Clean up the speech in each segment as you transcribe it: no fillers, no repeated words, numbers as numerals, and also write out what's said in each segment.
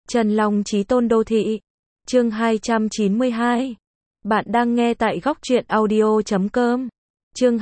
Trần Long Chí Tôn Đô Thị. Chương 292. Bạn đang nghe tại góc truyện audio.com. Chương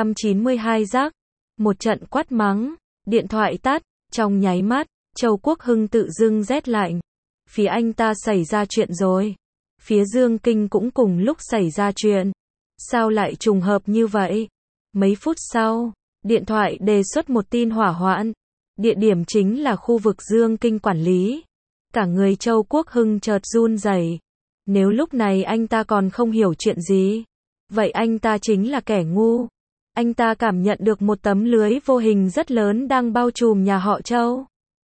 292 rác. Một trận quát mắng, điện thoại tắt, trong nháy mắt, Châu Quốc Hưng tự dưng rét lạnh. Phía anh ta xảy ra chuyện rồi. Phía Dương Kinh cũng cùng lúc xảy ra chuyện. Sao lại trùng hợp như vậy? Mấy phút sau, điện thoại đề xuất một tin hỏa hoạn. Địa điểm chính là khu vực Dương Kinh quản lý. Cả người Châu Quốc Hưng chợt run rẩy. Nếu lúc này anh ta còn không hiểu chuyện gì, vậy anh ta chính là kẻ ngu. Anh ta cảm nhận được một tấm lưới vô hình rất lớn đang bao trùm nhà họ Châu.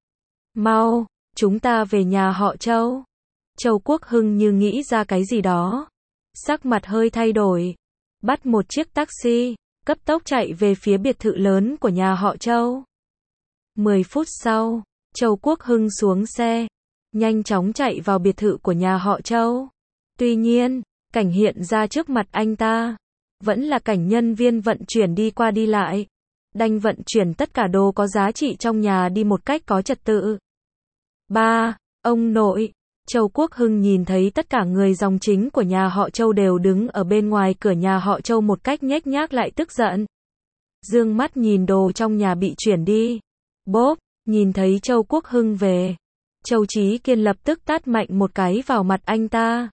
Mau, chúng ta về nhà họ Châu. Châu Quốc Hưng như nghĩ ra cái gì đó. Sắc mặt hơi thay đổi. Bắt một chiếc taxi, cấp tốc chạy về phía biệt thự lớn của nhà họ Châu. 10 phút sau, Châu Quốc Hưng xuống xe, nhanh chóng chạy vào biệt thự của nhà họ Châu. Tuy nhiên, cảnh hiện ra trước mặt anh ta vẫn là cảnh nhân viên vận chuyển đi qua đi lại, đành vận chuyển tất cả đồ có giá trị trong nhà đi một cách có trật tự. Ba, ông nội. Châu Quốc Hưng nhìn thấy tất cả người dòng chính của nhà họ Châu đều đứng ở bên ngoài cửa nhà họ Châu một cách nhếch nhác lại tức giận. Dương mắt nhìn đồ trong nhà bị chuyển đi. Bốp, nhìn thấy Châu Quốc Hưng về, Châu Chí Kiên lập tức tát mạnh một cái vào mặt anh ta.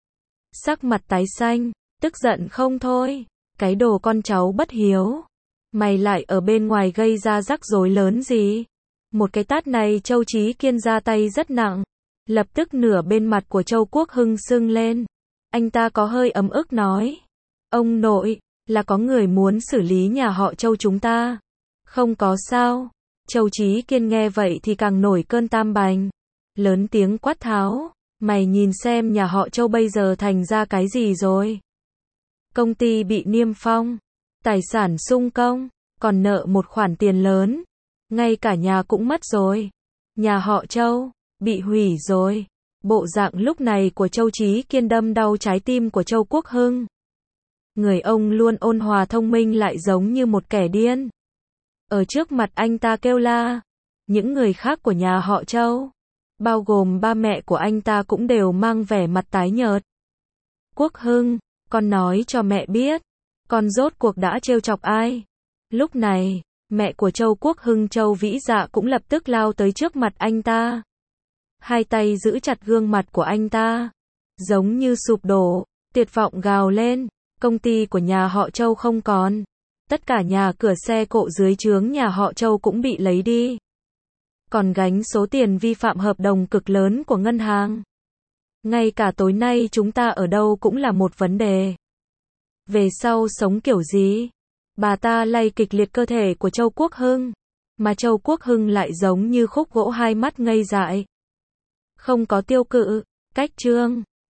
Sắc mặt tái xanh, tức giận không thôi. Cái đồ con cháu bất hiếu, mày lại ở bên ngoài gây ra rắc rối lớn gì? Một cái tát này Châu Chí Kiên ra tay rất nặng. Lập tức nửa bên mặt của Châu Quốc Hưng sưng lên. Anh ta có hơi ấm ức nói. Ông nội, là có người muốn xử lý nhà họ Châu chúng ta. Không có sao. Châu Chí Kiên nghe vậy thì càng nổi cơn tam bành. Lớn tiếng quát tháo. Mày nhìn xem nhà họ Châu bây giờ thành ra cái gì rồi. Công ty bị niêm phong. Tài sản sung công. Còn nợ một khoản tiền lớn. Ngay cả nhà cũng mất rồi. Nhà họ Châu bị hủy rồi. Bộ dạng lúc này của Châu Chí Kiên đâm đau trái tim của Châu Quốc Hưng. Người ông luôn ôn hòa thông minh lại giống như một kẻ điên. Ở trước mặt anh ta kêu la. Những người khác của nhà họ Châu, bao gồm ba mẹ của anh ta cũng đều mang vẻ mặt tái nhợt. Quốc Hưng, con nói cho mẹ biết, con rốt cuộc đã trêu chọc ai? Lúc này, mẹ của Châu Quốc Hưng Châu Vĩ Dạ cũng lập tức lao tới trước mặt anh ta. Hai tay giữ chặt gương mặt của anh ta, giống như sụp đổ, tuyệt vọng gào lên, công ty của nhà họ Châu không còn. Tất cả nhà cửa xe cộ dưới trướng nhà họ Châu cũng bị lấy đi. Còn gánh số tiền vi phạm hợp đồng cực lớn của ngân hàng. Ngay cả tối nay chúng ta ở đâu cũng là một vấn đề. Về sau sống kiểu gì? Bà ta lay kịch liệt cơ thể của Châu Quốc Hưng, mà Châu Quốc Hưng lại giống như khúc gỗ hai mắt ngây dại. Không có tiêu cự, cách chương.